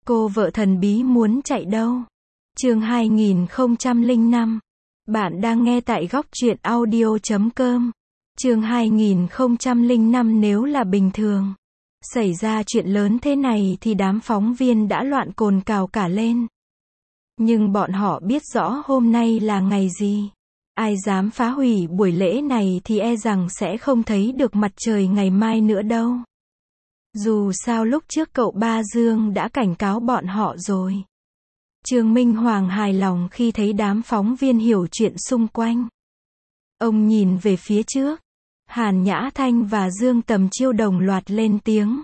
Cô vợ thần bí muốn chạy đâu? Chương 2005. Bạn đang nghe tại góc truyện audio.com. Chương 2005. Nếu là bình thường, xảy ra chuyện lớn thế này thì đám phóng viên đã loạn cồn cào cả lên. Nhưng bọn họ biết rõ hôm nay là ngày gì. Ai dám phá hủy buổi lễ này thì e rằng sẽ không thấy được mặt trời ngày mai nữa đâu. Dù sao lúc trước cậu ba Dương đã cảnh cáo bọn họ rồi. Trương Minh Hoàng hài lòng khi thấy đám phóng viên hiểu chuyện xung quanh. Ông nhìn về phía trước. Hàn Nhã Thanh và Dương Tầm Chiêu đồng loạt lên tiếng.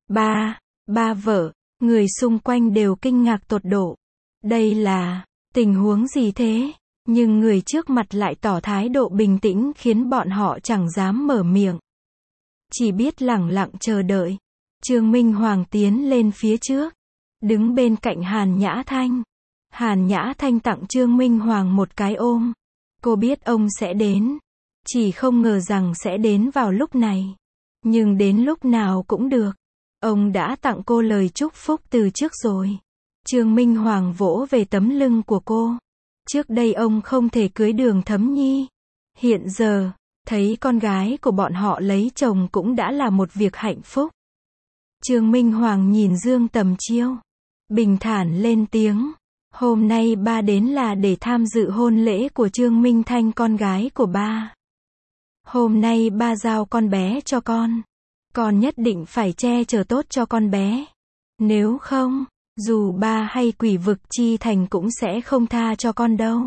Ba vợ, người xung quanh đều kinh ngạc tột độ. Đây là tình huống gì thế? Nhưng người trước mặt lại tỏ thái độ bình tĩnh khiến bọn họ chẳng dám mở miệng. Chỉ biết lẳng lặng chờ đợi. Trương Minh Hoàng tiến lên phía trước, đứng bên cạnh Hàn Nhã Thanh. Hàn Nhã Thanh tặng Trương Minh Hoàng một cái ôm. Cô biết ông sẽ đến, chỉ không ngờ rằng sẽ đến vào lúc này. Nhưng đến lúc nào cũng được. Ông đã tặng cô lời chúc phúc từ trước rồi. Trương Minh Hoàng vỗ về tấm lưng của cô. Trước đây ông không thể cưới Đường Thấm Nhi. Hiện giờ, thấy con gái của bọn họ lấy chồng cũng đã là một việc hạnh phúc. Trương Minh Hoàng nhìn Dương Tầm Chiêu, bình thản lên tiếng. Hôm nay ba đến là để tham dự hôn lễ của Trương Minh Thanh, con gái của ba. Hôm nay ba giao con bé cho con nhất định phải che chở tốt cho con bé. Nếu không, dù ba hay Quỷ Vực Chi Thành cũng sẽ không tha cho con đâu.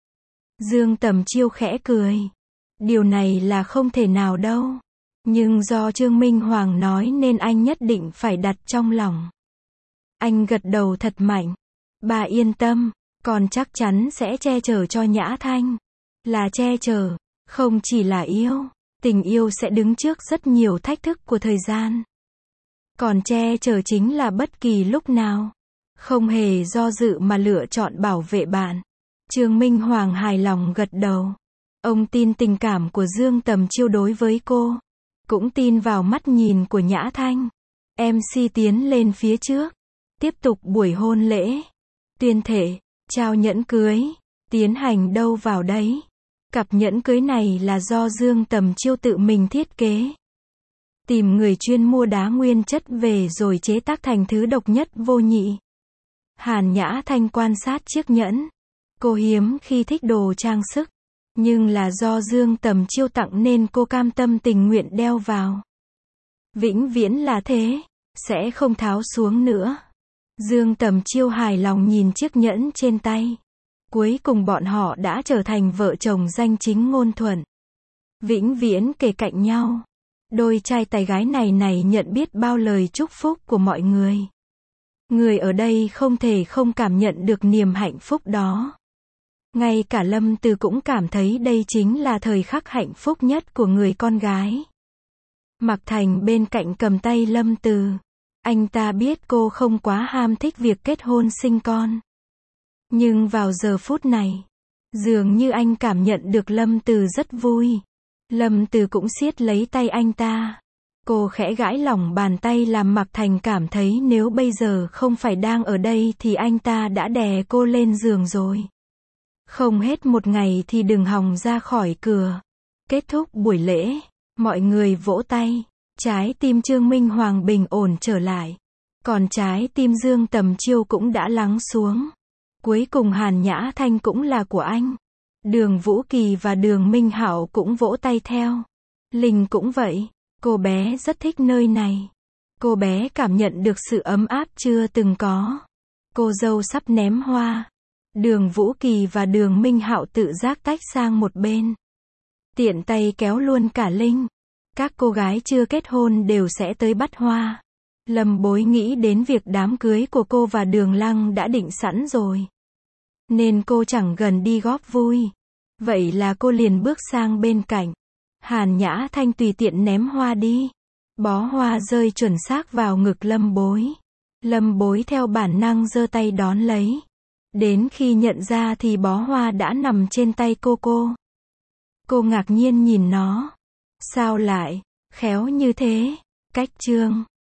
Dương Tầm Chiêu khẽ cười. Điều này là không thể nào đâu. Nhưng do Trương Minh Hoàng nói nên anh nhất định phải đặt trong lòng. Anh gật đầu thật mạnh. Bà yên tâm, con chắc chắn sẽ che chở cho Nhã Thanh. Là che chở, không chỉ là yêu. Tình yêu sẽ đứng trước rất nhiều thách thức của thời gian. Còn che chở chính là bất kỳ lúc nào. Không hề do dự mà lựa chọn bảo vệ bạn. Trương Minh Hoàng hài lòng gật đầu. Ông tin tình cảm của Dương Tầm Chiêu đối với cô. Cũng tin vào mắt nhìn của Nhã Thanh. MC tiến lên phía trước. Tiếp tục buổi hôn lễ. Tuyên thệ, trao nhẫn cưới. Tiến hành đâu vào đấy. Cặp nhẫn cưới này là do Dương Tầm Chiêu tự mình thiết kế. Tìm người chuyên mua đá nguyên chất về rồi chế tác thành thứ độc nhất vô nhị. Hàn Nhã Thanh quan sát chiếc nhẫn. Cô hiếm khi thích đồ trang sức. Nhưng là do Dương Tầm Chiêu tặng nên cô cam tâm tình nguyện đeo vào. Vĩnh viễn là thế, sẽ không tháo xuống nữa. Dương Tầm Chiêu hài lòng nhìn chiếc nhẫn trên tay. Cuối cùng bọn họ đã trở thành vợ chồng danh chính ngôn thuận. Vĩnh viễn kề cạnh nhau. Đôi trai tài gái này nhận biết bao lời chúc phúc của mọi người. Người ở đây không thể không cảm nhận được niềm hạnh phúc đó. Ngay cả Lâm Từ cũng cảm thấy đây chính là thời khắc hạnh phúc nhất của người con gái. Mạc Thành bên cạnh cầm tay Lâm Từ. Anh ta biết cô không quá ham thích việc kết hôn sinh con. Nhưng vào giờ phút này, dường như anh cảm nhận được Lâm Từ rất vui. Lâm Từ cũng siết lấy tay anh ta. Cô khẽ gãi lỏng bàn tay làm Mạc Thành cảm thấy nếu bây giờ không phải đang ở đây thì anh ta đã đè cô lên giường rồi. Không hết một ngày thì đừng hòng ra khỏi cửa. Kết thúc buổi lễ, mọi người vỗ tay. Trái tim Trương Minh Hoàng bình ổn trở lại. Còn trái tim Dương Tầm Chiêu cũng đã lắng xuống. Cuối cùng Hàn Nhã Thanh cũng là của anh. Đường Vũ Kỳ và Đường Minh Hạo cũng vỗ tay theo. Linh cũng vậy. Cô bé rất thích nơi này. Cô bé cảm nhận được sự ấm áp chưa từng có. Cô dâu sắp ném hoa. Đường Vũ Kỳ và Đường Minh Hạo tự giác tách sang một bên. Tiện tay kéo luôn cả Linh. Các cô gái chưa kết hôn đều sẽ tới bắt hoa. Lâm Bối nghĩ đến việc đám cưới của cô và Đường Lăng đã định sẵn rồi. Nên cô chẳng gần đi góp vui. Vậy là cô liền bước sang bên cạnh. Hàn Nhã Thanh tùy tiện ném hoa đi. Bó hoa rơi chuẩn xác vào ngực Lâm Bối. Lâm Bối theo bản năng giơ tay đón lấy. Đến khi nhận ra thì bó hoa đã nằm trên tay cô. Cô ngạc nhiên nhìn nó. Sao lại khéo như thế? Cách Trương